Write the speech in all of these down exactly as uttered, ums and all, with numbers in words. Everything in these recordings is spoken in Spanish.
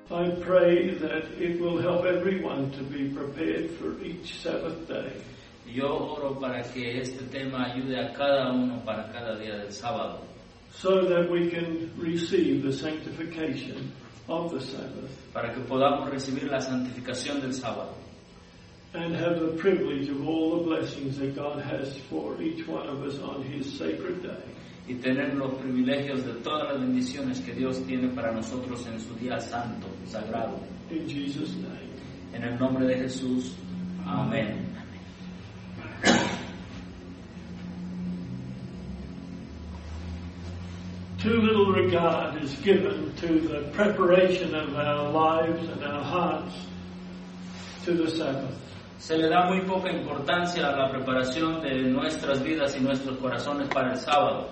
I pray that it will help everyone to be prepared for each Sabbath day. Yo oro para que este tema ayude a cada uno para cada día del sábado, so that we can receive the sanctification of the Sabbath para que podamos recibir la santificación del sábado and have the privilege of all the blessings that God has for each one of us on His sacred day. y tener los privilegios de todas las bendiciones que Dios tiene para nosotros en su día santo, sagrado. In Jesus' name. En el nombre de Jesús, amén. Too little regard is given to the preparation of our lives and our hearts to the Sabbath. Se le da muy poca importancia a la preparación de nuestras vidas y nuestros corazones para el sábado.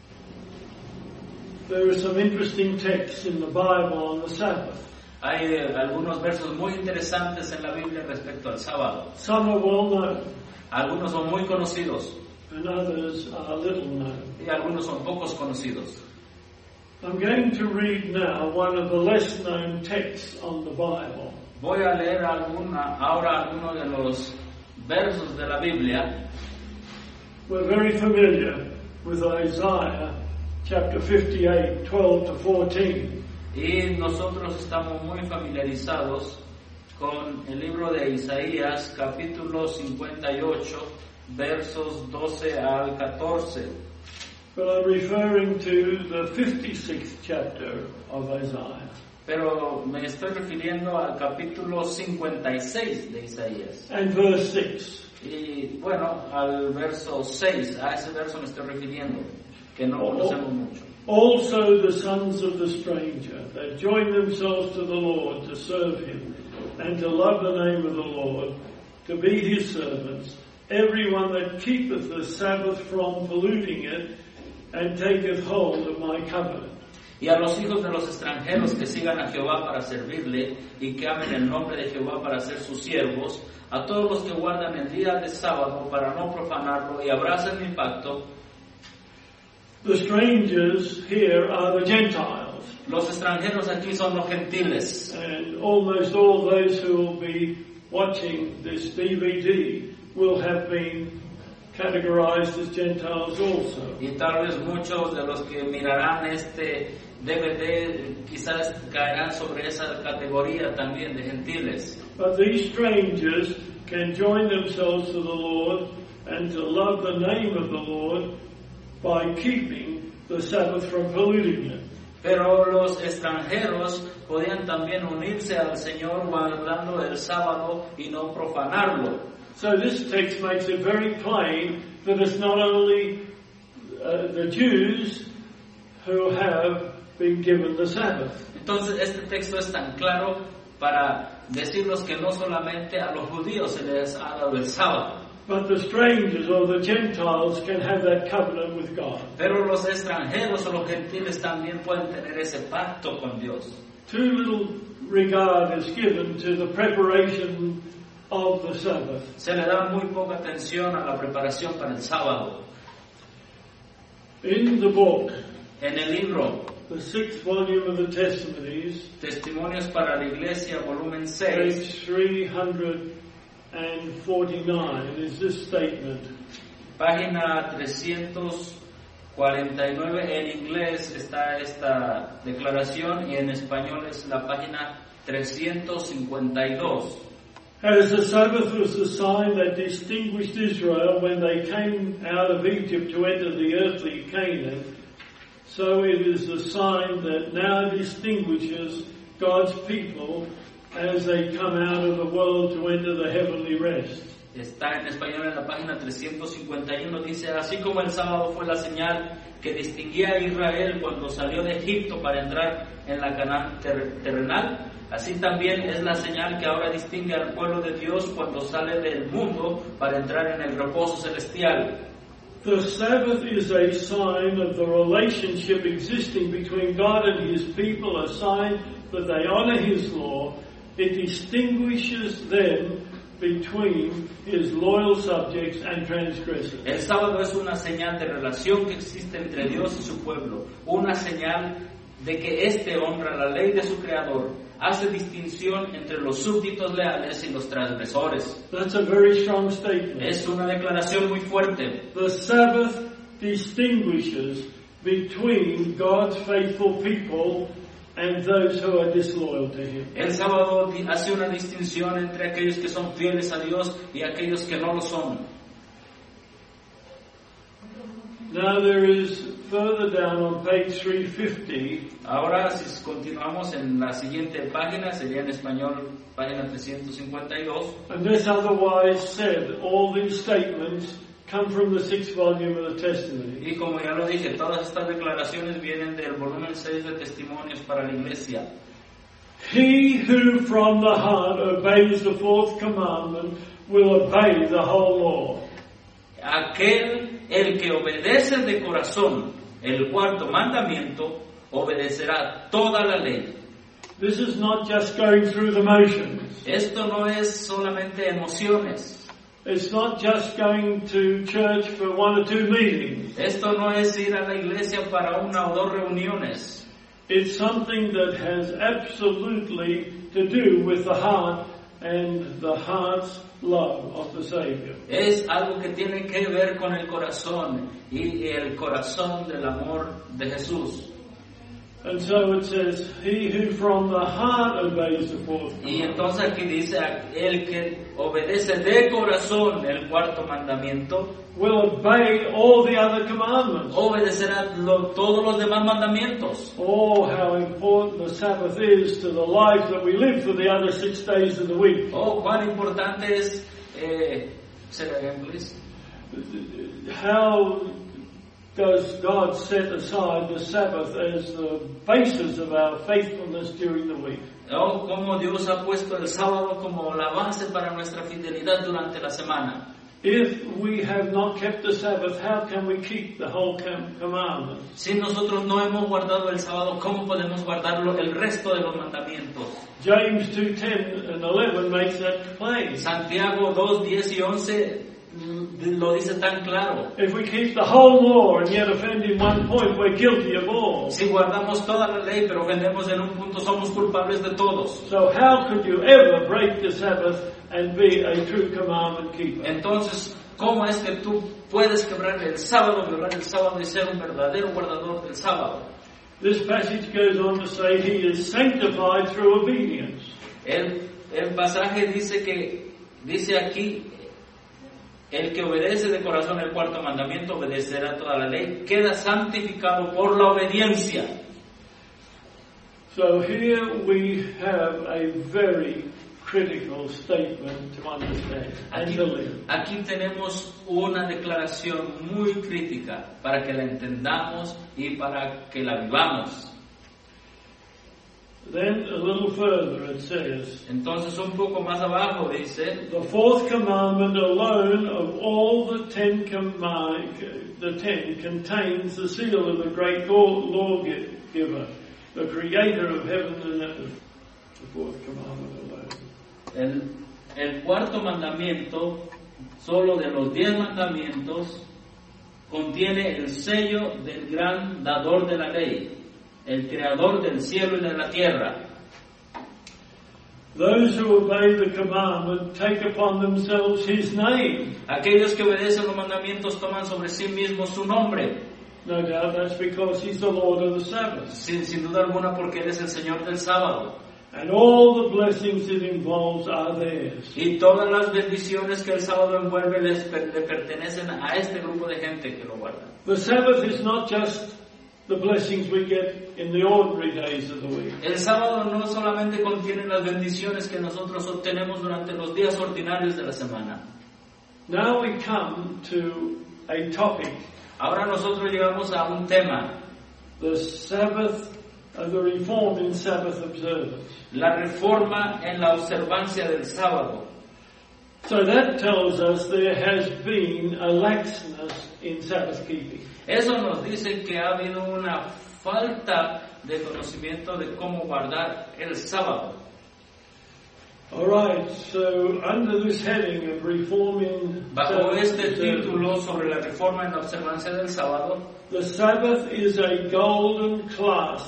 There are some interesting texts in the Bible on the Sabbath. Hay eh, algunos versos muy interesantes en la Biblia respecto al sábado. Some are well known, Algunos son muy conocidos and others are little known. y algunos son pocos conocidos. I'm going to read now one of the less known texts on the Bible. Voy a leer alguna, ahora algunos de los versos de la Biblia. We're very familiar with Isaiah chapter fifty-eight, twelve to fourteen. Y nosotros estamos muy familiarizados con el libro de Isaías, capítulo cincuenta y ocho, versos doce al catorce. But I'm referring to the fifty-sixth chapter of Isaiah. Pero me estoy refiriendo al capítulo cincuenta y seis de Isaías. And verse six. Y bueno, al verso seis, a ese verso me estoy refiriendo, que no conocemos mucho. Also the sons of the stranger that join themselves to the Lord to serve Him and to love the name of the Lord, to be His servants, everyone that keepeth the Sabbath from polluting it and taketh hold of my covenant. Y a los hijos de los extranjeros que sigan a Jehová para servirle y que amen el nombre de Jehová para ser sus siervos, a todos los que guardan el día de sábado para no profanarlo y abracen mi pacto. The strangers here are the Gentiles, Los extranjeros aquí son los gentiles. and almost all those who will be watching this D V D will have been categorized as Gentiles also. Y tal vez muchos de los que mirarán este D V D quizás caerán sobre esa categoría también de gentiles. But these strangers can join themselves to the Lord and to love the name of the Lord by keeping the Sabbath from polluting it. Pero los extranjeros podían también unirse al Señor guardando el sábado y no profanarlo. So this text makes it very plain that it's not only uh, the Jews who have been given the Sabbath. Entonces este texto es tan claro para decirnos que no solamente a los judíos se les ha dado el sábado, But the strangers or the Gentiles can have that covenant with God. pero los extranjeros o los gentiles también pueden tener ese pacto con Dios. Too little regard is given to the preparation of the Sabbath. Se le da muy poca atención a la preparación para el sábado. In the book, En el libro the sixth volume of the Testimonies, Testimonios para la Iglesia, volumen seis, page three hundred forty-nine, is this statement. página trescientos cuarenta y nueve, en inglés está esta declaración y en español es la página trescientos cincuenta y dos. As the Sabbath was the sign that distinguished Israel when they came out of Egypt to enter the earthly Canaan, so it is the sign that now distinguishes God's people as they come out of the world to enter the heavenly rest. Está en español en la página trescientos cincuenta y uno, dice: así como el sábado fue la señal que distinguía a Israel cuando salió de Egipto para entrar en la Canaán ter- terrenal, así también es la señal que ahora distingue al pueblo de Dios cuando sale del mundo para entrar en el reposo celestial. The Sabbath is a sign of the relationship existing between God and His people, a sign that they honor His law. It distinguishes them between His loyal subjects and transgressors. El sábado es una señal de relación que existe entre Dios y su pueblo, una señal de que éste honra la ley de su creador, hace distinción entre los súbditos leales y los transgresores. That's a very strong statement. Es una declaración muy fuerte. The Sabbath distinguishes between God's faithful people and those who are disloyal to Him. El sábado hace una distinción entre aquellos que son fieles a Dios y aquellos que no lo son. Now there is further down on page three fifty. Ahora, si continuamos en la siguiente página, sería en español, página trescientos cincuenta y dos. And this otherwise said, all these statements come from the sixth volume of the Testimony. Y como ya lo dije, todas estas declaraciones vienen del volumen seis de Testimonios para la Iglesia. He who from the heart obeys the fourth commandment will obey the whole law. Aquel, el que obedece de corazón el cuarto mandamiento, obedecerá toda la ley. This is not just going through the motions. Esto no es solamente emociones. It's not just going to church for one or two meetings. Esto no es ir a la iglesia para una o dos reuniones. It's something that has absolutely to do with the heart and the heart's love of the Savior. Es algo que tiene que ver con el corazón y el corazón del amor de Jesús. And so it says, he who from the heart obeys the fourth commandment. Y entonces aquí dice, el que obedece de corazón el cuarto mandamiento, will obey all the other commandments. obedecerá lo, todos los demás mandamientos. Oh, how important the Sabbath is to the life that we live for the other six days of the week. Oh, cuán importante es, eh, say that again, please. How does God set aside the Sabbath as the basis of our faithfulness during the week? Oh, cómo Dios ha puesto el sábado como la base para nuestra fidelidad durante la semana. If we have not kept the Sabbath, how can we keep the whole com- commandment? Si nosotros no hemos guardado el sábado, ¿cómo podemos guardarlo el resto de los mandamientos? James two ten and eleven makes that plain. Santiago dos, diez y once lo dice tan claro. If we keep the whole law and yet offend in one point, we're guilty of all. Si guardamos toda la ley, pero ofendemos en un punto, somos culpables de todos. So how could you ever break the Sabbath and be a true commandment keeper? Entonces, ¿cómo es que tú puedes quebrar el sábado, violar el sábado y ser un verdadero guardador del sábado? This passage goes on to say he is sanctified through obedience. El, el pasaje dice que, dice aquí, el que obedece de corazón el cuarto mandamiento obedecerá toda la ley, queda santificado por la obediencia. So here we have a very critical statement to understand and Aquí, to live. aquí tenemos una declaración muy crítica para que la entendamos y para que la vivamos. Then a little further it says, Entonces un poco más abajo dice, the fourth commandment alone of all the ten, command, the ten contains the seal of the great lawgiver, the creator of heaven and earth. The fourth commandment alone. el, el cuarto mandamiento, solo de los diez mandamientos, contiene el sello del gran dador de la ley, el creador del cielo y de la tierra. Those who obey the commandment take upon themselves his name. Aquellos que obedecen los mandamientos toman sobre sí mismos su nombre. No doubt that's because he's the Lord of the Sabbath. Sin, sin duda alguna porque Él es el Señor del sábado. And all the blessings it involves are theirs. Y todas las bendiciones que el sábado envuelve les per, le pertenecen a este grupo de gente que lo guarda. The Sabbath is not just the blessings we get in the ordinary days of the week. El sábado no solamente contiene las bendiciones que nosotros obtenemos durante los días ordinarios de la semana. Now we come to a topic. Ahora nosotros llegamos a un tema. The Sabbath, uh, the reform in Sabbath observance. La reforma en la observancia del sábado. So that tells us there has been a laxness in Sabbath keeping. Eso nos dice que ha habido una falta de conocimiento de cómo guardar el sábado. All right, so under this heading of reforming Bajo Sabbath este observance, título sobre la reforma en la observancia del sábado, the Sabbath is a golden clasp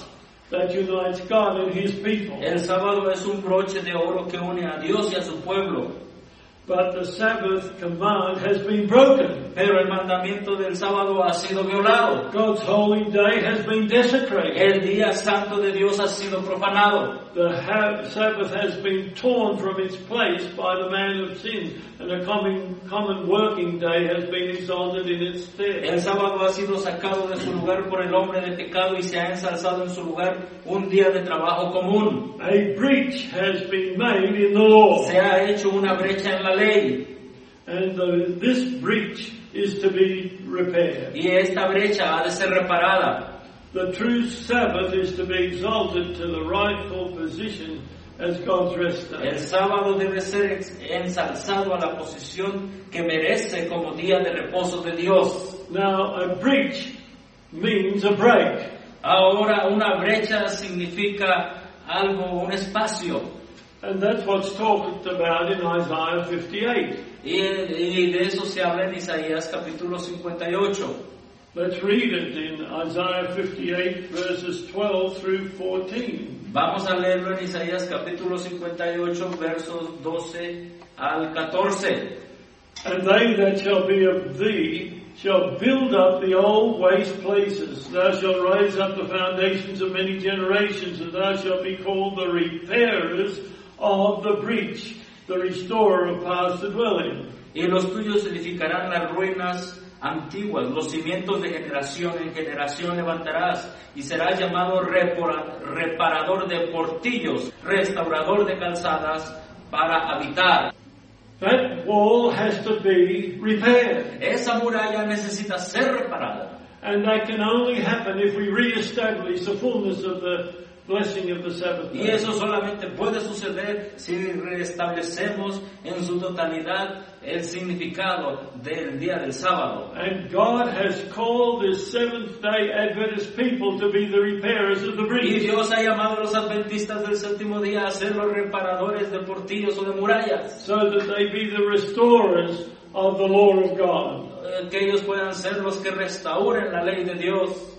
that unites God and His people. El sábado es un broche de oro que une a Dios y a su pueblo. But the Sabbath command has been broken. Pero el mandamiento del sábado ha sido violado. God's holy day has been desecrated. El día santo de Dios ha sido profanado. The ha- Sabbath has been torn from its place by the man of sin, and a common, common working day has been exalted in its stead. El sábado ha sido sacado de su lugar por el hombre de pecado y se ha ensalzado en su lugar un día de trabajo común. A breach has been made in the law. Se ha hecho una brecha en la ley. And the, this breach is to be repaired. Y esta brecha ha de ser reparada. The true Sabbath is to be exalted to the rightful position as God's rest day. El sábado debe ser ensalzado a la posición que merece como día de reposo de Dios. Now, a breach means a break. Ahora, una brecha significa algo, un espacio. And that's what's talked about in Isaiah fifty-eight. Y, y de eso se habla en Isaías capítulo cincuenta y ocho. Let's read it in Isaiah fifty-eight, verses twelve through fourteen. Vamos a leerlo en Isaías capítulo cincuenta y ocho, versos doce al catorce. And they that shall be of thee shall build up the old waste places. Thou shalt raise up the foundations of many generations, and thou shalt be called the repairers of the breach, the restorer of paths to dwell in. Y los tuyos edificarán las ruinas antiguas, los cimientos de generación en generación levantarás, y serás llamado repora, reparador de portillos, restaurador de calzadas para habitar. That wall has to be repaired. Esa muralla necesita ser reparada. And that can only happen if we re-establish the fullness of the blessing of the Sabbath Y day. eso solamente puede suceder si restablecemos en su totalidad el significado del día del sábado. And God has called His Seventh-day Adventist people to be the repairers of the Y breach. Dios ha llamado a los adventistas del séptimo día a ser los reparadores de portillos o de murallas, So that they be the restorers of the law of God. eh, que ellos puedan ser los que restauren la ley de Dios.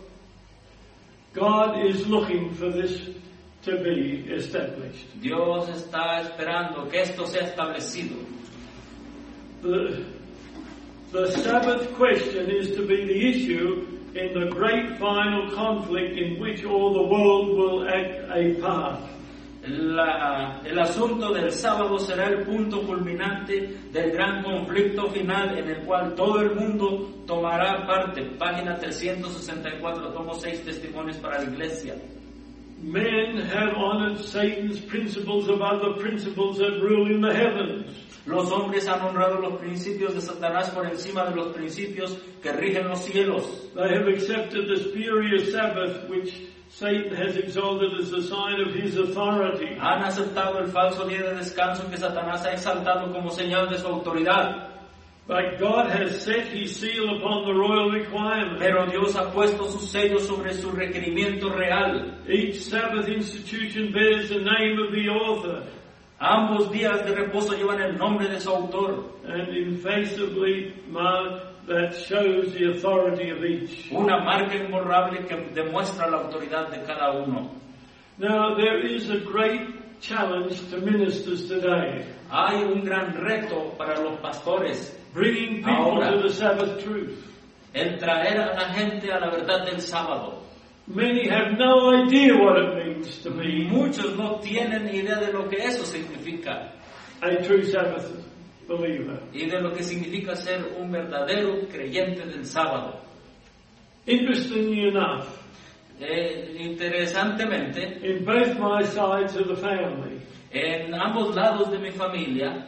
God is looking for this to be established. Dios está esperando que esto sea establecido. The, the Sabbath question is to be the issue in the great final conflict in which all the world will act a part. La, el asunto del sábado será el punto culminante del gran conflicto final en el cual todo el mundo tomará parte. Página trescientos sesenta y cuatro, tomo seis testimonios para la iglesia. Men have honored Satan's principles above the principles that rule in the heavens. Los hombres han honrado los principios de Satanás por encima de los principios que rigen los cielos. They have accepted the spurious Sabbath which Satan has exalted as a sign of his authority. Han aceptado el falso día de descanso que Satanás ha exaltado como señal de su autoridad. But God has set His seal upon the royal requirement. Pero Dios ha puesto su sello sobre su requerimiento real. Each Sabbath institution bears the name of the author. Ambos días de reposo llevan el nombre de su autor. And infaceably marked that shows the authority of each. Una marca imborrable que demuestra la autoridad de cada uno. Now there is a great challenge to ministers today. Hay un gran reto para los pastores, Bringing people Ahora. to the Sabbath truth. el traer a la gente a la verdad del sábado. Many have no idea what it means to be Muchos no tienen idea de lo que eso significa a true Sabbath believer. y de lo que significa ser un verdadero creyente del sábado. Interestingly enough, Eh, interesantemente, in both my sides of the family, en ambos lados de mi familia,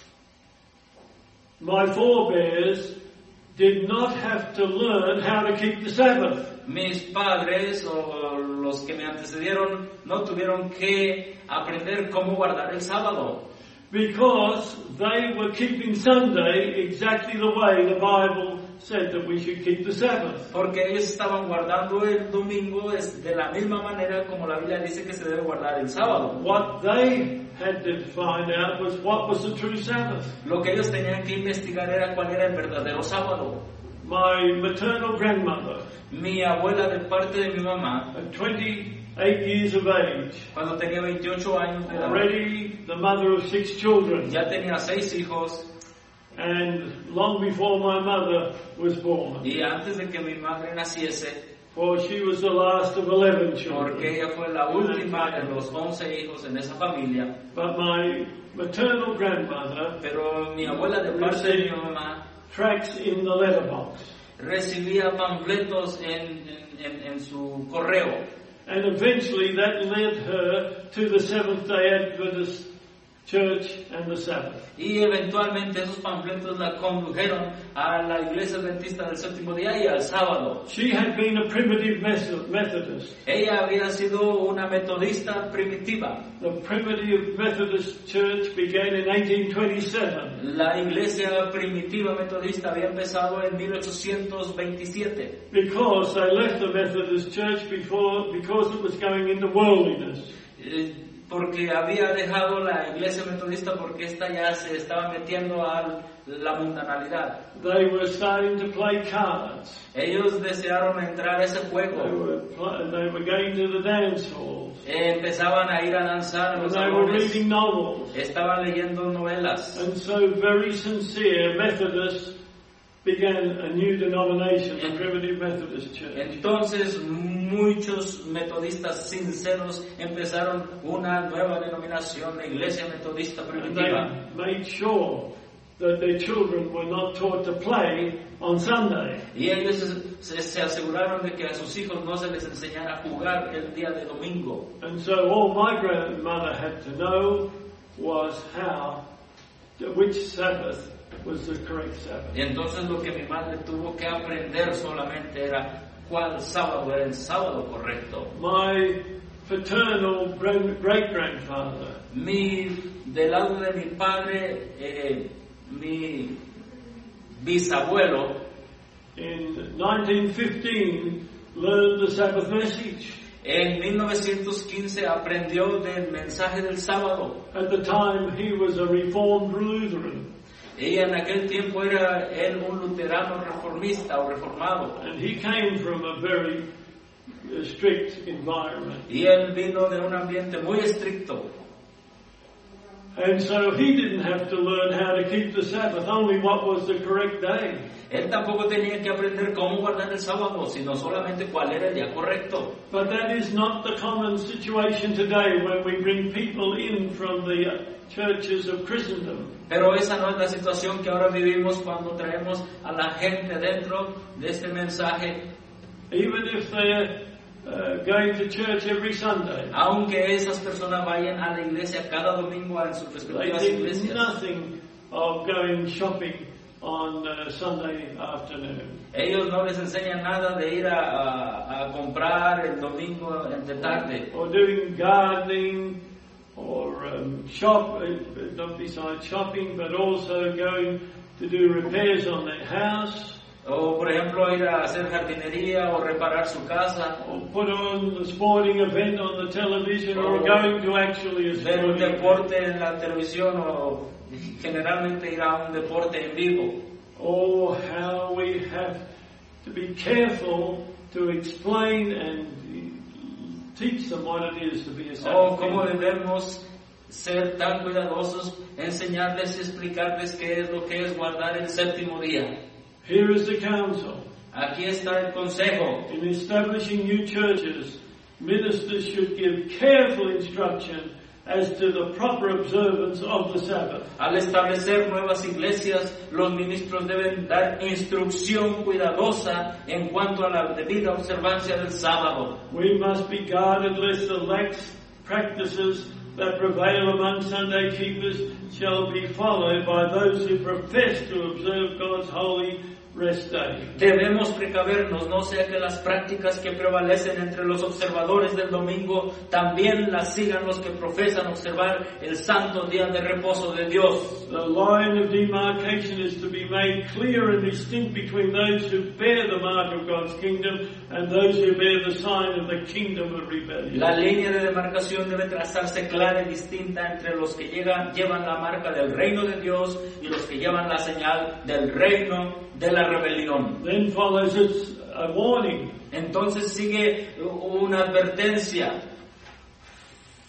my forebears did not have to learn how to keep the Sabbath. mis padres o los que me antecedieron no tuvieron que aprender cómo guardar el sábado, Because they were keeping Sunday exactly the way the Bible said that we should keep the Sabbath. porque ellos estaban guardando el domingo es de la misma manera como la Biblia dice que se debe guardar el sábado. What they had to find out was what was the true Sabbath. Lo que ellos tenían que investigar era cuál era el verdadero sábado. My maternal grandmother, Mi abuela de parte de mi mamá, at twenty eight years of age. Cuando tenía veintiocho años de edad. Already the mother of six children. Ya tenía seis hijos. And long before my mother was born. Y antes de que mi madre naciese. For she was the last of eleven children. Porque ella fue la última de los once hijos en esa familia. But my maternal grandmother. Pero mi abuela de parte de mi mamá. Tracts in the letterbox. Recibía panfletos en, en, en su correo. And eventually that led her to the Seventh-day Adventist Church and the Sabbath. Y eventualmente esos panfletos la condujeron a la iglesia adventista del séptimo día y al sábado. She had been a primitive Methodist. Ella había sido una metodista primitiva. The primitive Methodist Church began in eighteen twenty-seven. La iglesia primitiva metodista había empezado en mil ochocientos veintisiete. Because they left the Methodist Church before, because it was going into worldliness. Eh, porque había dejado la iglesia metodista porque esta ya se estaba metiendo a la mundanalidad. They were starting to play cards. Ellos desearon entrar a ese juego. They were, they were going to the dance halls. Eh, empezaban a ir a danzar a los And they were salones. reading novels. Estaban leyendo novelas. And so very sincere Methodists began a new denomination, the Primitive Methodist Church. Entonces muchos metodistas sinceros empezaron una nueva denominación, la iglesia metodista And primitiva. they made sure that their children were not taught to play on Sunday. Y ellos se, se aseguraron de que a sus hijos no se les enseñara a jugar el día de domingo. And so all my grandmother had to know was how, which Sabbath was the correct Sabbath. Y entonces lo que mi madre tuvo que aprender solamente era cuál sábado era el sábado correcto. My paternal great-grandfather, Mi, del lado de mi padre, eh, mi bisabuelo, in nineteen fifteen, learned the Sabbath message. en mil novecientos quince aprendió del mensaje del sábado. At the time, he was a Reformed Lutheran. Y en aquel tiempo era él un luterano reformista o reformado. And he came from a very uh, strict environment. Y él vino de un ambiente muy estricto. And so he didn't have to learn how to keep the Sabbath, only what was the correct day. Él tampoco tenía que aprender cómo guardar el sábado, sino solamente cuál era el día correcto. But that is not the common situation today when we bring people in from the uh, churches of Christendom. Pero esa no es la situación que ahora vivimos cuando traemos a la gente dentro de este mensaje. Even if they're uh, going to church every Sunday, Aunque esas personas vayan a la iglesia cada domingo en sus they respectivas think iglesias, nothing of going shopping on uh, Sunday afternoon. ellos no les enseñan nada de ir a, a, a comprar el domingo de tarde, Or doing gardening, or um, shop, uh, not besides shopping, but also going to do repairs on their house, o por ejemplo ir a hacer jardinería o reparar su casa, or put on a sporting event on the television, or going to actually a ver un sporting event. deporte en la televisión o generalmente ir a un deporte en vivo. Oh, how we have to be careful to explain and teach them what it is to be a O Sabbath cómo keeper. debemos ser tan cuidadosos, enseñarles y explicarles qué es lo que es guardar el séptimo día. Here is the counsel. Aquí está el consejo. In establishing new churches, ministers should give careful instruction as to the proper observance of the Sabbath. Al establecer nuevas iglesias, los ministros deben dar instrucción cuidadosa en cuanto a la debida observancia del sábado. We must be guarded lest the lax practices that prevail among Sunday keepers shall be followed by those who profess to observe God's holy rest day. Debemos precavernos, no sea que las prácticas que prevalecen entre los observadores del domingo también las sigan los que profesan observar el santo día de reposo de Dios. The line of demarcation is to be made clear and distinct between those who bear the mark of God's kingdom and those who bear the sign of the kingdom of rebellion. La línea de demarcación debe trazarse clara y distinta entre los que llegan, llevan la marca del reino de Dios y los que llevan la señal del reino de la rebelión. Then follows its a warning. Entonces sigue una advertencia.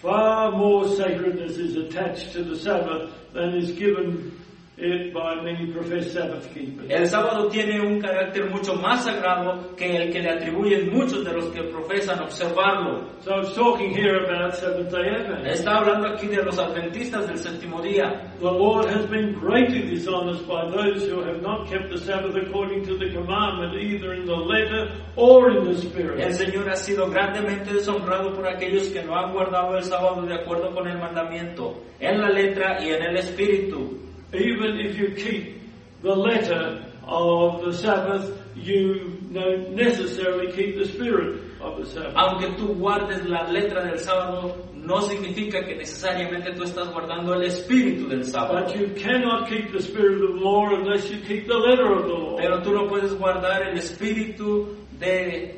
Far more sacredness is attached to the Sabbath than is given it by many professed Sabbath keepers. El sábado tiene un carácter mucho más sagrado que el que le atribuyen muchos de los que profesan observarlo. So it's talking here about Seventh-day Advent. Está hablando aquí de los adventistas del séptimo día. The Lord has been greatly dishonoured by those who have not kept the Sabbath according to the commandment, either in the letter or in the spirit. El Señor ha sido grandemente deshonrado por aquellos que no han guardado el sábado de acuerdo con el mandamiento, en la letra y en el espíritu. Even if you keep the letter of the Sabbath, you don't necessarily keep the spirit of the Sabbath. Aunque tú guardes la letra del sábado, no significa que necesariamente tú estás guardando el espíritu del sábado. But you cannot keep the spirit of the law unless you keep the letter of the law. Pero tú no puedes guardar el espíritu de,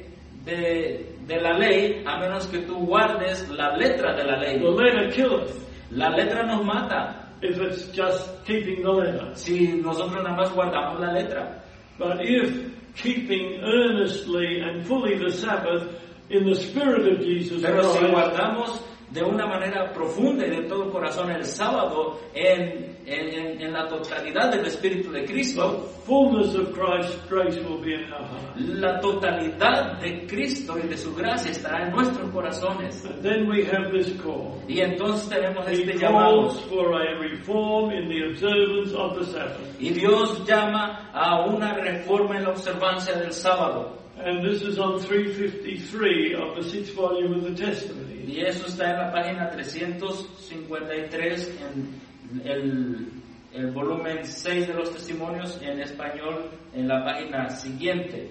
de, de la ley a menos que tú guardes la letra de la ley. The letter killeth. La letra nos mata. If it's just keeping the letter. Si nosotros nada más guardamos la letra. But if keeping earnestly and fully the Sabbath in the spirit of Jesus Pero Christ, si guardamos de una manera profunda y de todo corazón el sábado en, en, en, en la totalidad del Espíritu de the Cristo, fullness of Christ's grace will be in our hearts. la totalidad de Cristo y de su gracia estará en nuestros corazones. And then we have this call. Y entonces tenemos He este llamado. calls for a reform in the observance of the Sabbath. Y Dios llama a una reforma en la observancia del sábado. And this is on three fifty-three of the sixth volume of the Testimony. Y eso está en la página trescientos cincuenta y tres en el, el volumen seis de los testimonios en español en la página siguiente.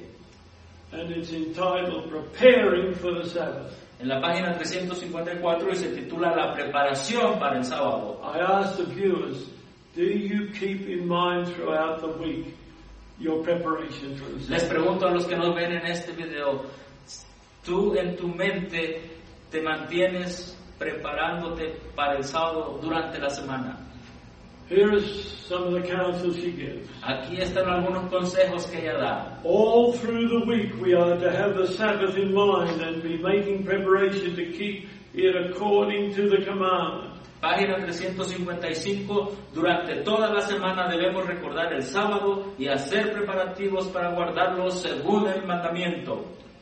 And it's entitled Preparing for the Sabbath. En la página trescientos cincuenta y cuatro y se titula La preparación para el sábado. I ask the viewers, do you keep in mind throughout the week your preparation for the Les Sabbath? pregunto a los que nos ven en este video, ¿tú en tu mente te mantienes preparándote para el sábado durante la semana? Here is some of the counsel she gives. Aquí están algunos consejos que ella da. All through the week we are to have the Sabbath in mind and be making preparation to keep it according to the commandment. Página trescientos cincuenta y cinco, durante toda la semana debemos recordar el sábado y hacer preparativos para guardarlo según el mandamiento.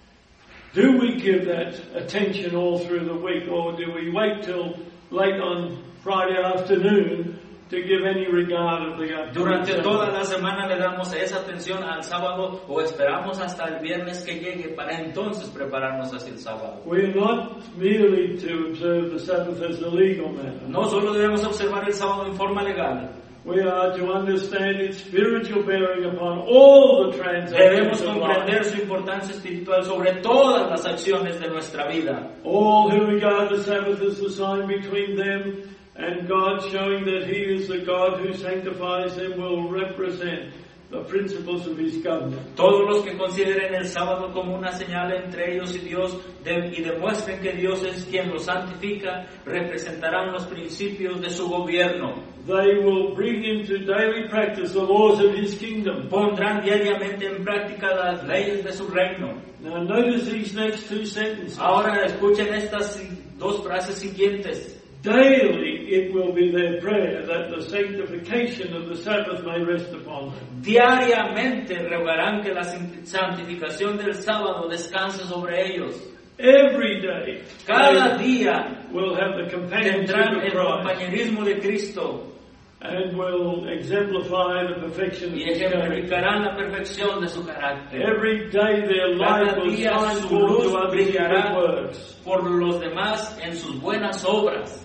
Do we give that attention all through the week, or do we wait till late on Friday afternoon to give any regard of the Durante Sabbath? toda la semana le damos esa atención al sábado o esperamos hasta el viernes que llegue para entonces prepararnos hacia el sábado. We're not merely to observe the Sabbath as a legal matter. No solo debemos observar el sábado en forma legal, We are to understand its spiritual bearing upon all the debemos transactions of comprender life. su importancia espiritual sobre todas las acciones de nuestra vida. All who regard the Sabbath as the sign between them and God, showing that He is the God who sanctifies them, will represent the principles of His government. Todos los que consideren el sábado como una señal entre ellos y Dios de- y demuestren que Dios es quien los santifica, representarán los principios de su gobierno. They will bring into daily practice the laws of His kingdom. Pondrán diariamente en práctica las leyes de su reino. Now notice these next two sentences. Ahora escuchen estas dos frases siguientes. Daily it will be their prayer that the sanctification of the Sabbath may rest upon them. Diariamente rogarán que la santificación del sábado descanse sobre ellos. Every day Cada they día will have the companionship tendrán of el Christ compañerismo de Cristo and will exemplify the perfection of y His character. ejemplificarán la perfección de su carácter. Every day their life Cada will día shine su forth luz to others in brillará good works. por los demás en sus buenas obras.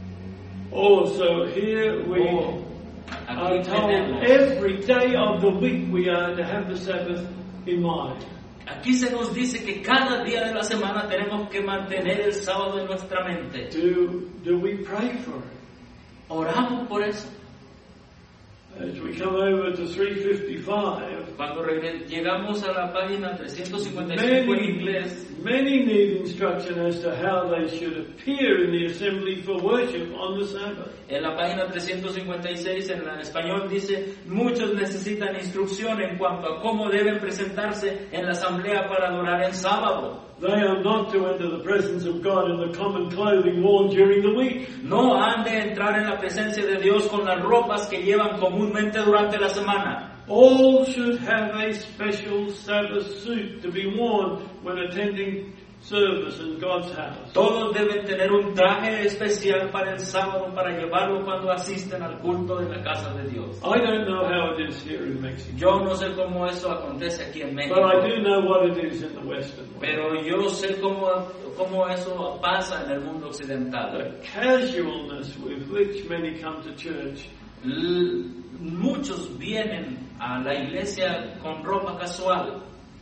Also here we Oh, are aquí told tenemos. every day of the week we are to have the Sabbath in mind. Aquí se nos dice que cada día de la semana tenemos que mantener el sábado en nuestra mente. Do, do we pray for it? Oramos por eso. As we come over to three fifty-five, Cuando regre- llegamos a la página trescientos cincuenta y cinco en many, inglés, many need instruction as to how they should appear in the assembly for worship on the Sabbath. en la página trescientos cincuenta y seis en la- en español dice, muchos necesitan instrucción en cuanto a cómo deben presentarse en la asamblea para adorar el sábado. They are not to enter the presence of God in the common clothing worn during the week. No han de entrar en la presencia de Dios con las ropas que llevan comúnmente durante la semana. All should have a special Sabbath suit to be worn when attending service in God's house. Todos deben tener un traje especial para el sábado, para llevarlo cuando asisten al culto de la casa de Dios. I don't know how it is here in Mexico. Yo no sé cómo eso acontece aquí en México. But I do know what it is in the Western world. Pero yo sé cómo, cómo eso pasa en el mundo occidental. The casualness with which many come to church. L- muchos vienen a la iglesia con ropa casual.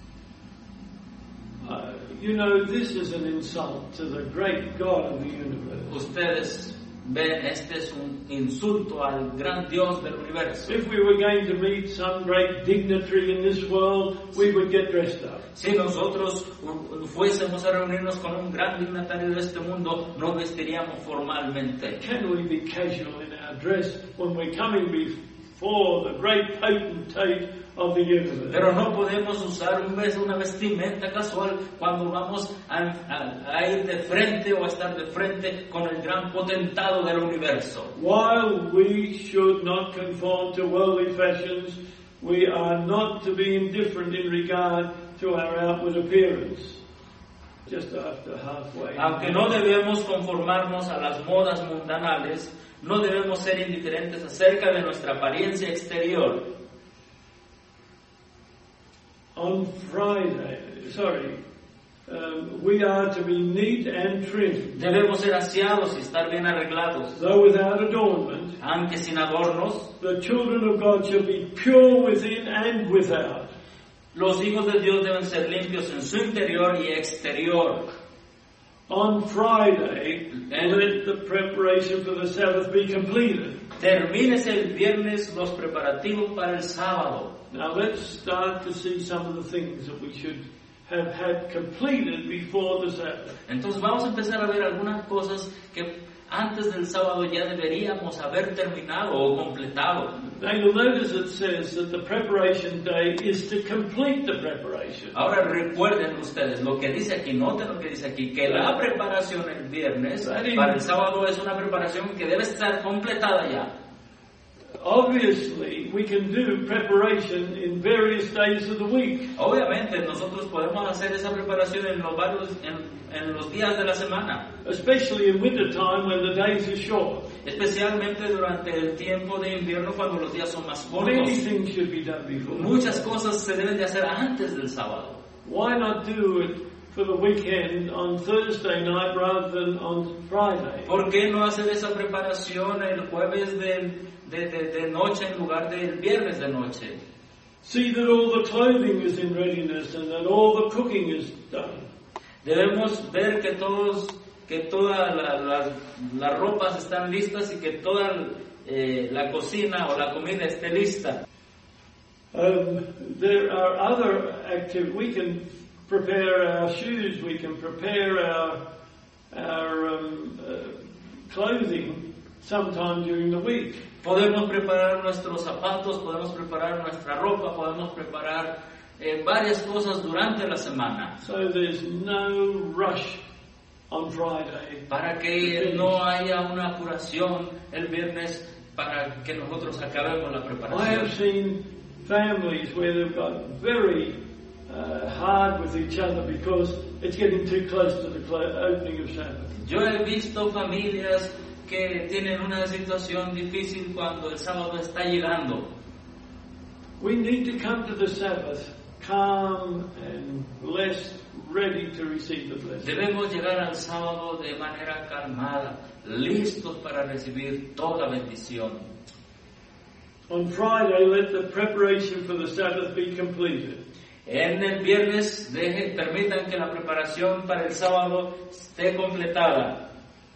Uh, you know, this is an insult to the great God of the universe. Ustedes ven, este es un insulto al gran Dios del universo. If we were going to meet some great dignitary in this world, we would get dressed up. Si nosotros fuésemos a reunirnos con un gran dignatario de este mundo, nos vestiríamos formalmente. Can we be casual in our dress when we're coming before the great potentate of the universe? Pero no podemos usar un ves- una vestimenta casual cuando vamos a, a, a ir de frente o a estar de frente con el gran potentado del universo. While we should not conform to worldly fashions, we are not to be indifferent in regard to our outward appearance. Just after halfway. Aunque no debemos conformarnos a las modas mundanales, no debemos ser indiferentes acerca de nuestra apariencia exterior. On Friday, sorry, um, we are to be neat and trim, Debemos ser aseados y estar bien arreglados, though without adornment. aunque sin adornos. The children of God shall be pure within and without. Los hijos de Dios deben ser limpios en su interior y exterior. On Friday, let the preparation for the Sabbath be completed. Termines el viernes los preparativos para el sábado. Now let's start to see some of the things that we should have had completed before the Sabbath. Entonces vamos a empezar a ver algunas cosas que antes del sábado ya deberíamos haber terminado o completado. Now you'll notice it says that the preparation day is to complete the preparation. Ahora recuerden ustedes lo que dice aquí, noten lo que dice aquí, que la preparación el viernes para el sábado es una preparación que debe estar completada ya. Obviously, we can do preparation in various days of the week. Obviamente nosotros podemos hacer esa preparación en los varios, en, en los días de la semana, Especially in winter time when the days are short. especialmente durante el tiempo de invierno cuando los días son más Many cortos. things should be done before. Muchas cosas se deben de hacer antes del sábado. Why not do it for the weekend on Thursday night rather than on Friday? ¿Por qué no hacer esa preparación el jueves de, de, de, de noche en lugar del viernes de noche? See that all the clothing is in readiness and that all the cooking is done. Debemos ver que todos, que todas la, la, las ropas están listas y que toda eh, la cocina o la comida esté lista. Um, there are other activities. We can prepare our shoes. We can prepare our our um, uh, clothing sometime during the week. Podemos preparar nuestros zapatos, podemos preparar nuestra ropa, podemos preparar eh, varias cosas durante la semana. So there's no rush on Friday. Para que no haya una apuración el viernes para que nosotros acabemos la I have preparación. seen families where they've got very uh, hard with each other because it's getting too close to the clo- opening of Sabbath. Yo he visto familias que tienen una situación difícil cuando el sábado está llegando. We need to come to the Sabbath calm and blessed, ready to receive the blessing. Debemos llegar al sábado de manera calmada, listos para recibir toda bendición. On Friday, let the preparation for the Sabbath be completed. En el viernes deje, permitan que la preparación para el sábado esté completada.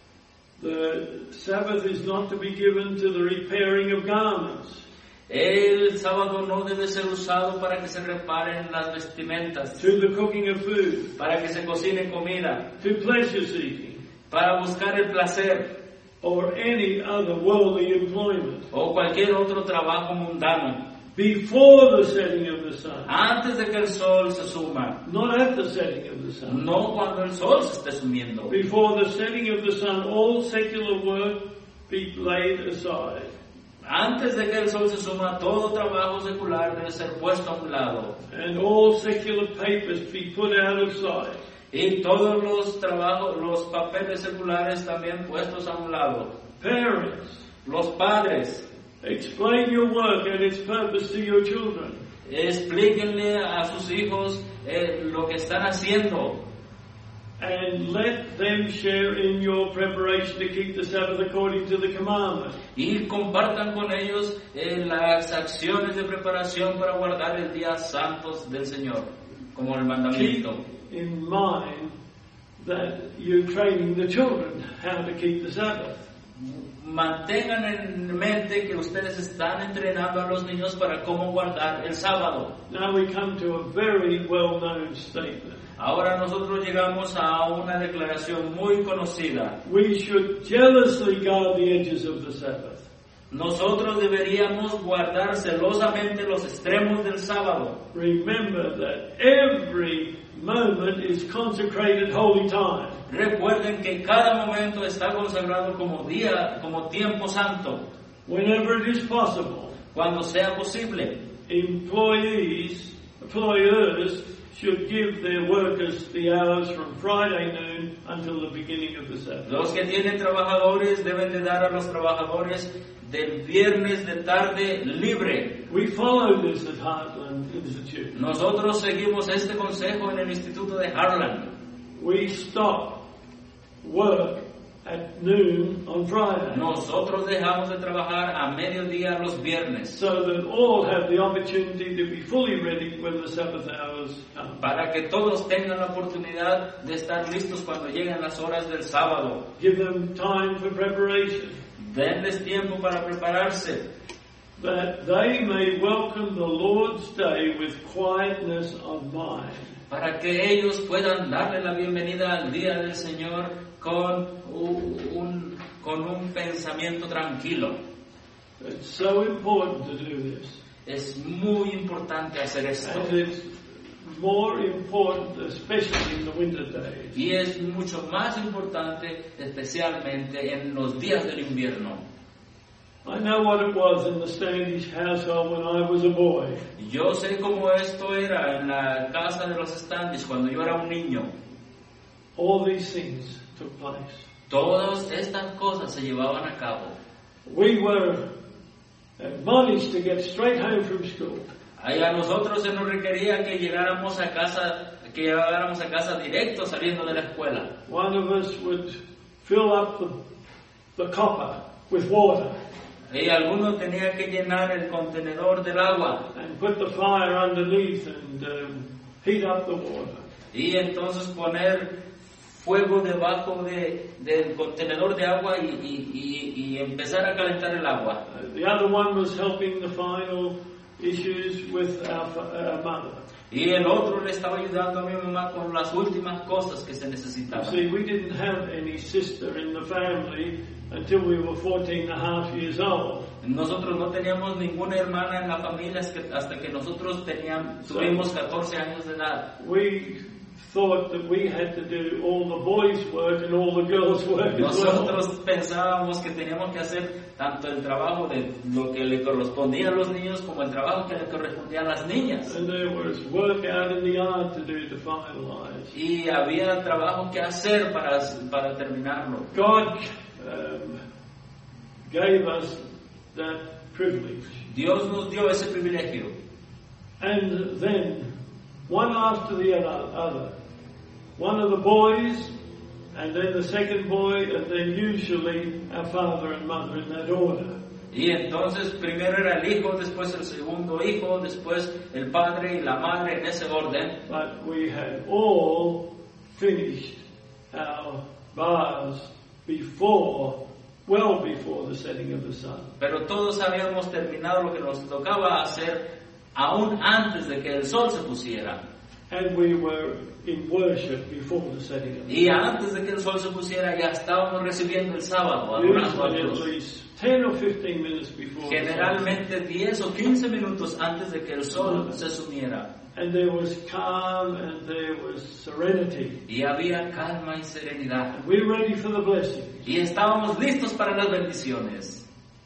The Sabbath is not to be given to the repairing of garments, El sábado no debe ser usado para que se reparen las vestimentas, to the cooking of food, para que se cocine comida, to pleasure seeking, para buscar el placer or any other worldly employment. o cualquier otro trabajo mundano. before the setting of the sun. Antes de que el sol se suma. Not at the setting of the sun. No cuando el sol se esté sumiendo. Before the setting of the sun, all secular work be laid aside. Antes de que el sol se suma, todo trabajo secular debe ser puesto a un lado. And all secular papers be put out of sight. Y todos los trabajos, los papeles seculares también puestos a un lado. Parents, Los padres, explain your work and its purpose to your children. explíquenle a sus hijos eh, lo que están haciendo. And let them share in your preparation to keep the Sabbath according to the commandment. Y compartan con ellos eh, las acciones de preparación para guardar el día santos del Señor, como el Keep mandamiento. in mind that you're training the children how to keep the Sabbath. Mantengan en mente que ustedes están entrenando a los niños para cómo guardar el sábado. Now we come to a very well-known statement. Ahora nosotros llegamos a una declaración muy conocida. We should jealously guard the edges of the Sabbath. Nosotros deberíamos guardar celosamente los extremos del sábado. Remember that every moment is consecrated holy time. Recuerden que cada momento está consagrado como día, como tiempo santo, Whenever it is possible, cuando sea posible. employees, employers should give their workers the hours from Friday noon until the beginning of the Sabbath. Los que tienen trabajadores deben de dar a los trabajadores del viernes de tarde libre. We follow this at Heartland Institute. Nosotros seguimos este consejo en el Instituto de Harlan. We stop work at noon on Friday, Nosotros dejamos de trabajar a mediodía los viernes so that all have the opportunity to be fully ready when the Sabbath hours come. para que todos tengan la oportunidad de estar listos cuando lleguen las horas del sábado. Give them time for preparation, Denles tiempo para prepararse, that they may welcome the Lord's day with quietness of mind. para que ellos puedan darle la bienvenida al día del Señor con un, un- con un pensamiento tranquilo. It's so important to do this. Es muy importante hacer esto. And it's more important, especially in the winter days. Y es mucho más importante, especialmente en los días del invierno. I know what it was in the Standish household when I was a boy. Yo sé cómo esto era en la casa de los Standish cuando yo era un niño. All these things took place. Todas estas cosas se llevaban a cabo. We were admonished to get straight home from school. Ahí a nosotros se nos requería que llegáramos a casa, que llegáramos a casa directo saliendo de la escuela. One of us would fill up the, the copper with water Y alguno tenía que llenar el contenedor del agua and put the fire underneath and um, heat up the water. y entonces poner fuego debajo de, del contenedor de agua y, y, y, y empezar a calentar el agua. Uh, the other one was helping the final issues with our, fa- our mother. Y el otro le estaba ayudando a mi mamá con las últimas cosas que se You necesitaban. see, we didn't have any sister in the family until we were fourteen and a half years old. Nosotros no teníamos ninguna hermana en la familia hasta que nosotros teníamos, tuvimos catorce años de edad. We thought that we had to do all the boys' work and all the girls' work as well. Nosotros pensábamos que teníamos que hacer tanto el trabajo de lo que le correspondía a los niños como el trabajo que le correspondía a las niñas. And there was work out in the yard to do to finalize. Y había trabajo que hacer para, para terminarlo. God um, gave us that privilege. Dios nos dio ese privilegio. And then, one after the other, one of the boys, and then the second boy, and then usually our father and mother in that order. Y entonces primero era el hijo, después el segundo hijo, después el padre y la madre en ese orden. But we had all finished our bars before, well before the setting of the sun. Pero todos habíamos terminado lo que nos tocaba hacer aún antes de que el sol se pusiera. and we were in worship before the setting of the Y antes de que el sol se pusiera ya estábamos recibiendo el sábado, adorando a Usually at Dios. least ten or fifteen minutes before the Generalmente diez o quince minutos antes de que el sol se sumiera. sun. And there was calm and there was serenity. Y había calma y serenidad. And we're ready for the blessing. Y estábamos listos para las bendiciones.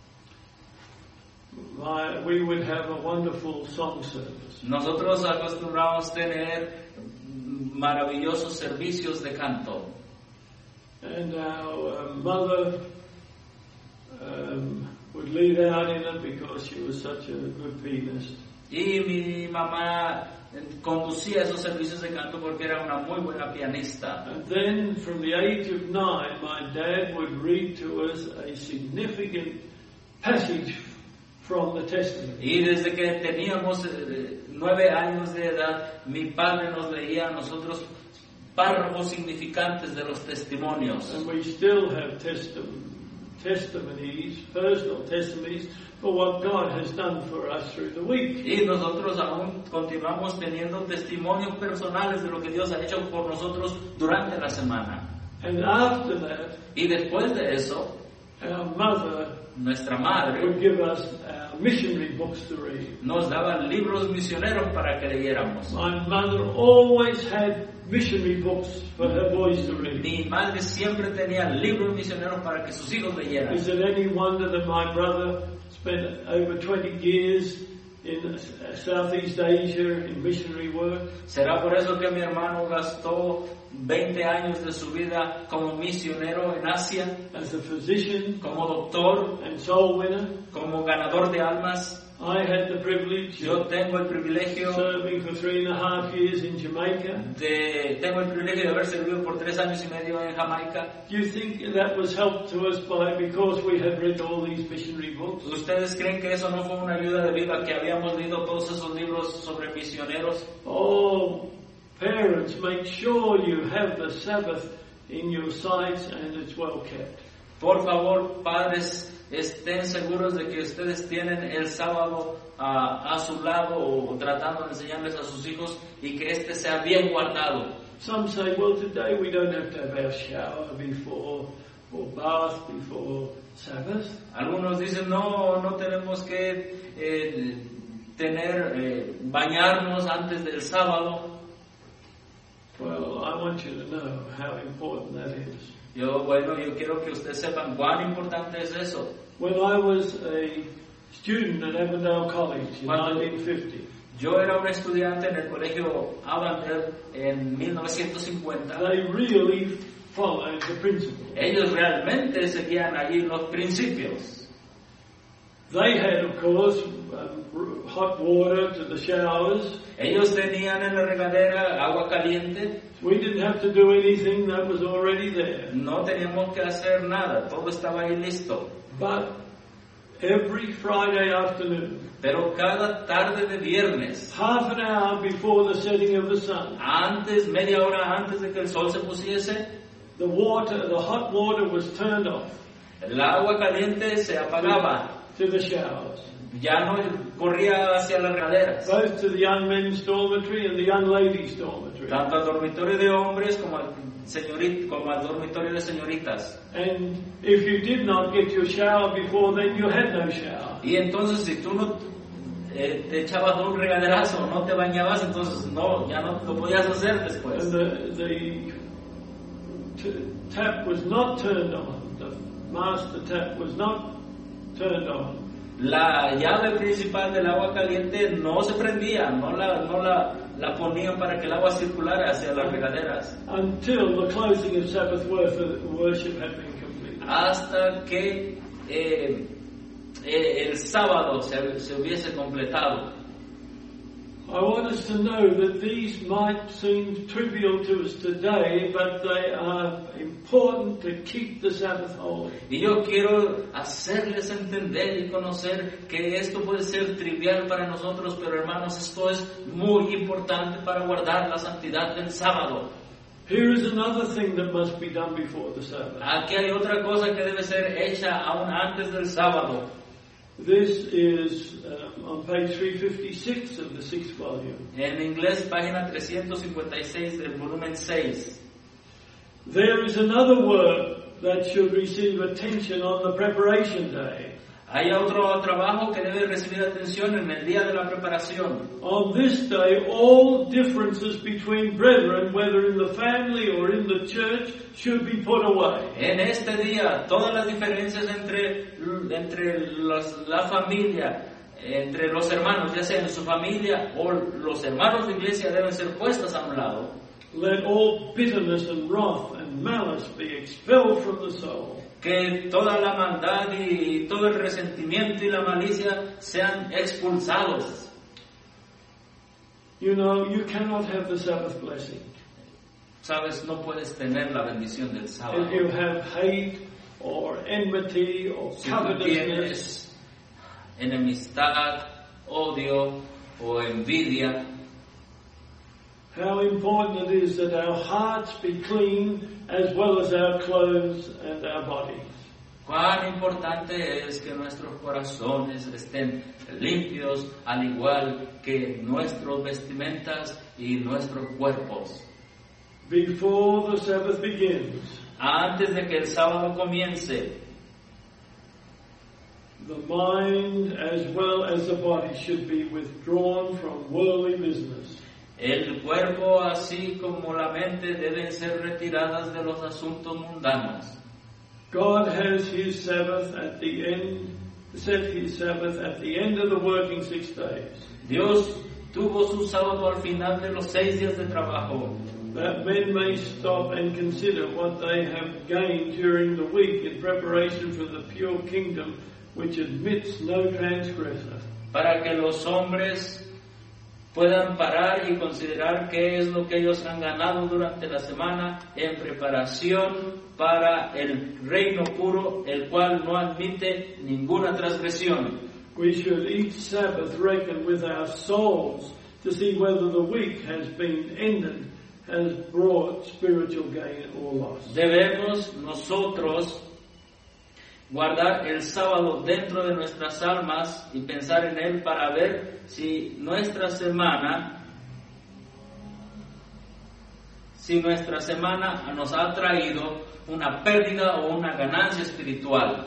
My, we would have a wonderful song service. Nosotros acostumbramos tener maravillosos servicios de canto. And our uh, mother um, would lead out in it because she was such a good pianist. Y mi mamá conducía esos servicios de canto porque era una muy buena pianista. And then from the age of nine, my dad would read to us a significant passage from the Testament. Y desde que teníamos eh, nueve años de edad, mi padre nos leía a nosotros párrafos significantes de los testimonios. And we still have testim- testimonies, personal testimonies, for what God has done for us through the week. Y nosotros aún continuamos teniendo testimonios personales de lo que Dios ha hecho por nosotros durante la semana. And after that, Y después de eso, our mother nuestra madre would give us our missionary books to read. nos daba libros misioneros para que leyéramos. My mother always had missionary books for her boys to read. Mi madre siempre tenía libros misioneros para que sus hijos leyeran. Is it any wonder that my brother spent over twenty years in Southeast Asia in missionary work? ¿Será por eso que mi hermano gastó veinte años de su vida como misionero en Asia, As a physician como doctor, and soul winner, como ganador de almas? I had the privilege Yo of tengo el privilegio serving for three and a half years in Jamaica. de tengo el privilegio de haber servido por tres años y medio en Jamaica. Do you think that was helped to us by because we had read all these missionary books? ¿Ustedes creen que eso no fue una ayuda debido a que habíamos leído todos esos libros sobre misioneros? Oh, parents, make sure you have the Sabbath in your sights and it's well kept. Por favor, padres, estén seguros de que ustedes tienen el sábado uh, a su lado o tratando de enseñarles a sus hijos y que este sea bien guardado. Some say, well, today we don't have to have our shower before or bath before Sabbath. Algunos dicen, no, no tenemos que eh, tener, eh, bañarnos antes del sábado. Well, I want you to know how important that is. Yo, bueno, yo quiero que ustedes sepan cuán importante es eso. When I was a student at Avondale College in Cuando- nineteen fifty, Yo era un estudiante en el colegio Avondale en mil novecientos cincuenta. they really followed the principle. Ellos realmente seguían allí los principios. They had, of course, um, hot water to the showers. Ellos tenían en la regadera agua caliente. We didn't have to do anything, that was already there. No teníamos que hacer nada, todo estaba ahí listo. But every Friday afternoon, Pero cada tarde de viernes, half an hour before the setting of the sun, antes, media hora antes de que el sol se pusiese, the water, the hot water was turned off el agua caliente se apagaba. to the showers, Ya no corría hacia las regaderas, both to the young men's dormitory and the young ladies' dormitory. tanto al dormitorio de hombres como al, señorit, como al dormitorio de señoritas. And if you did not get your shower before then, you had no shower. Y entonces si tú no eh, te echabas un regaderazo, no te bañabas, entonces no, ya no lo podías hacer después. And the, the t- tap was not turned on. The master tap was not turned on. La llave principal del agua caliente no se prendía, no la, no la, la ponían para que el agua circulara hacia las regaderas, Until the closing of Sabbath worship had been completed. hasta que eh, eh, el sábado se, se hubiese completado. I want us to know that these might seem trivial to us today, but they are important to keep the Sabbath holy. Y yo quiero hacerles entender y conocer que esto puede ser trivial para nosotros, pero hermanos, esto es muy importante para guardar la santidad del sábado. Here is another thing that must be done before the Sabbath. Aquí hay otra cosa que debe ser hecha aún antes del sábado. This is um, on page three fifty-six of the sixth volume. En inglés, página trescientos cincuenta y seis del volumen seis. There is another work that should receive attention on the preparation day. Hay otro trabajo que debe recibir atención en el día de la preparación. On this day, all differences between brethren, whether in the family or in the church, should be put away. En este día, todas las diferencias entre, entre los, la familia, entre los hermanos, ya sea en su familia o los hermanos de iglesia, deben ser puestas a un lado. Let all bitterness and wrath and malice be expelled from the soul. Que toda la maldad y todo el resentimiento y la malicia sean expulsados. You know, you cannot have the Sabbath blessing Sabes, no puedes tener la bendición del sábado. if you have hate or enmity or Si tú covetousness. tienes enemistad, odio o envidia, How important it is that our hearts be clean as well as our clothes and our bodies. cuán importante es que nuestros corazones estén limpios, al igual que nuestros vestimentas y nuestros cuerpos. Before the Sabbath begins, Antes de que el sábado comience, the mind as well as the body should be withdrawn from worldly business. el cuerpo así como la mente deben ser retiradas de los asuntos mundanos. God has His Sabbath at the end, set His Sabbath at the end of the working six days. Dios tuvo su sábado al final de los seis días de trabajo, That men may stop and consider what they have gained during the week in preparation for the pure kingdom which admits no transgressor. para que los hombres puedan parar y considerar qué es lo que ellos han ganado durante la semana en preparación para el reino puro, el cual no admite ninguna transgresión. We should each Sabbath reckon with our souls to see whether the week has been ended, has brought spiritual gain or loss. Debemos nosotros guardar el sábado dentro de nuestras almas y pensar en él para ver si nuestra semana si nuestra semana nos ha traído una pérdida o una ganancia espiritual.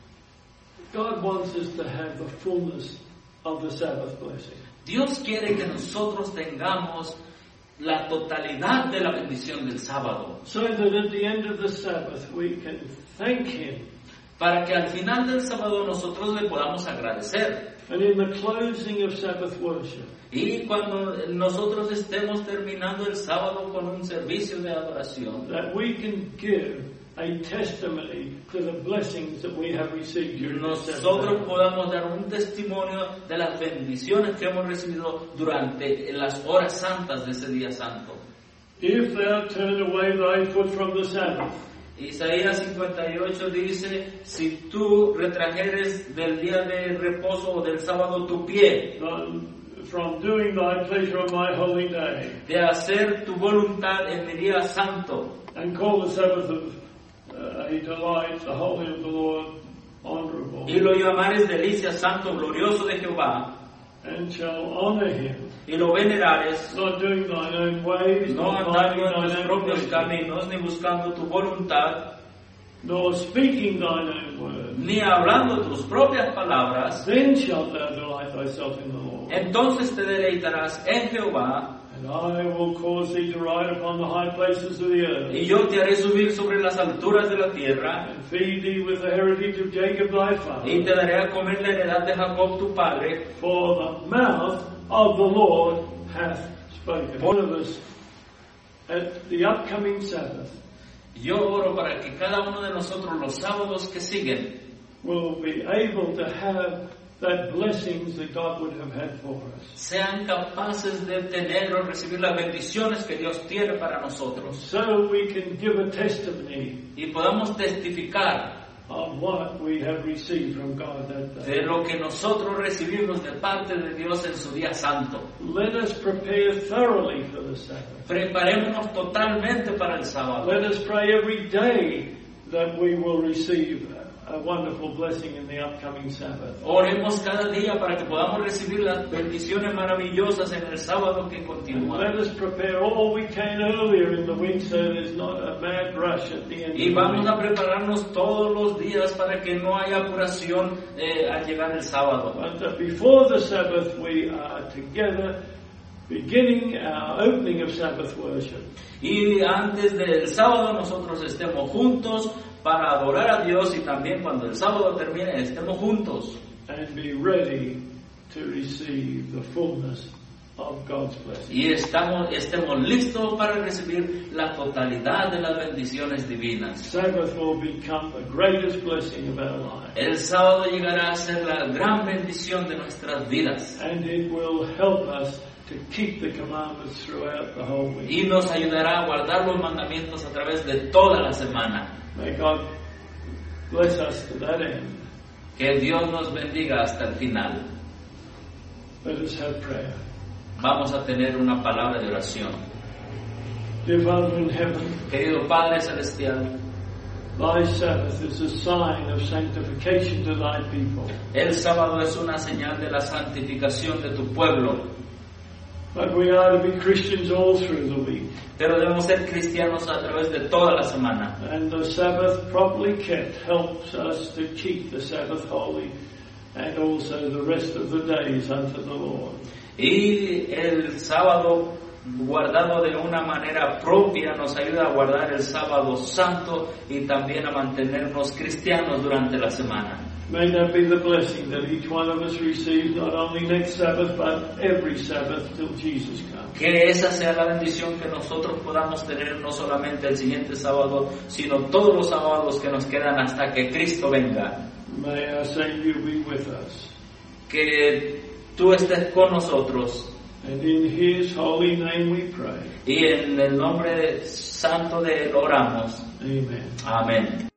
God wants us to have the fullness of the Sabbath blessing. Dios quiere que nosotros tengamos la totalidad de la bendición del sábado, So that at the end of the Sabbath we can thank Him. para que al final del sábado nosotros le podamos agradecer. And in the closing of Sabbath worship, Y cuando nosotros estemos terminando el sábado con un servicio de adoración, that we can give a testimony to the blessings that we have received during the nosotros Sabbath. podamos dar un testimonio de las bendiciones que hemos recibido durante las horas santas de ese día santo. If thou turn away thy foot from the Sabbath, Isaías cincuenta y ocho dice, si tú retrajeres del día de reposo o del sábado tu pie, from doing thy pleasure on my holy day, de hacer tu voluntad en mi día santo, and call the Sabbath of uh, a delight, the holy of the Lord, honorable, y lo llamares delicia, santo, glorioso de Jehová, and shall honor him, y lo venerares, not doing thine own ways, no not andando en finding tus thine own propios pleasure, caminos, ni buscando tu voluntad, nor speaking thine own words, ni hablando tus propias palabras, then shalt thou delight thyself in the Lord. entonces te deleitarás en Jehová, And I will cause thee to ride upon the high places of the earth, y yo te haré subir sobre las alturas de la tierra, and feed thee with the heritage of Jacob thy y father. te daré a comer la heredad de Jacob tu padre, For the mouth of the Lord hath spoken. One of us at the upcoming Sabbath Yo oro para que cada uno de nosotros los sábados que siguen will be able to have that blessings that God would have had for us. sean capaces de tener o recibir las bendiciones que Dios tiene para nosotros, So we can give a testimony y podamos testificar of what we have received from God that day. de lo que nosotros recibimos de parte de Dios en su día santo. Let us prepare thoroughly for the Sabbath. Preparémonos totalmente para el sábado. Let us pray every day that we will receive a a wonderful blessing in the upcoming Sabbath. Oremos cada día para que podamos recibir las bendiciones maravillosas en el sábado que And continúa. let us prepare all we can earlier in the week so there's not a mad rush at the end Y of the vamos a week. prepararnos todos los días para que no haya apuración eh, al llegar el sábado. But uh, before the Sabbath, we are together beginning our opening of Sabbath worship. Y antes del sábado nosotros estemos juntos para adorar a Dios, y también cuando el sábado termine estemos juntos And be ready to receive the fullness of God's blessing. y estamos, estemos listos para recibir la totalidad de las bendiciones divinas. Sabbath will become the greatest blessing of our life. El sábado llegará a ser la gran bendición de nuestras vidas And it will help us to keep the commandments throughout the whole week. y nos ayudará a guardar los mandamientos a través de toda la semana. May God bless us to that end. Que Dios nos bendiga hasta el final. Let us have prayer. Vamos a tener una palabra de oración. Dear Father in heaven, Querido Padre Celestial, thy Sabbath is a sign of sanctification to thy people. el sábado es una señal de la santificación de tu pueblo, But we are to be Christians all through the week. pero debemos ser cristianos a través de toda la semana. And the Sabbath properly kept helps us to keep the Sabbath holy and also the rest of the days unto the Lord. Y el sábado guardado de una manera propia nos ayuda a guardar el sábado santo y también a mantenernos cristianos durante la semana. May that be the blessing that each one of us receives, not only next Sabbath, but every Sabbath till Jesus comes. Que esa sea la bendición que nosotros podamos tener no solamente el siguiente sábado, sino todos los sábados que nos quedan hasta que Cristo venga. May our Savior be with us. Que tú estés con nosotros. And in His holy name we pray. Y en el nombre santo de Él oramos. Amen. Amén.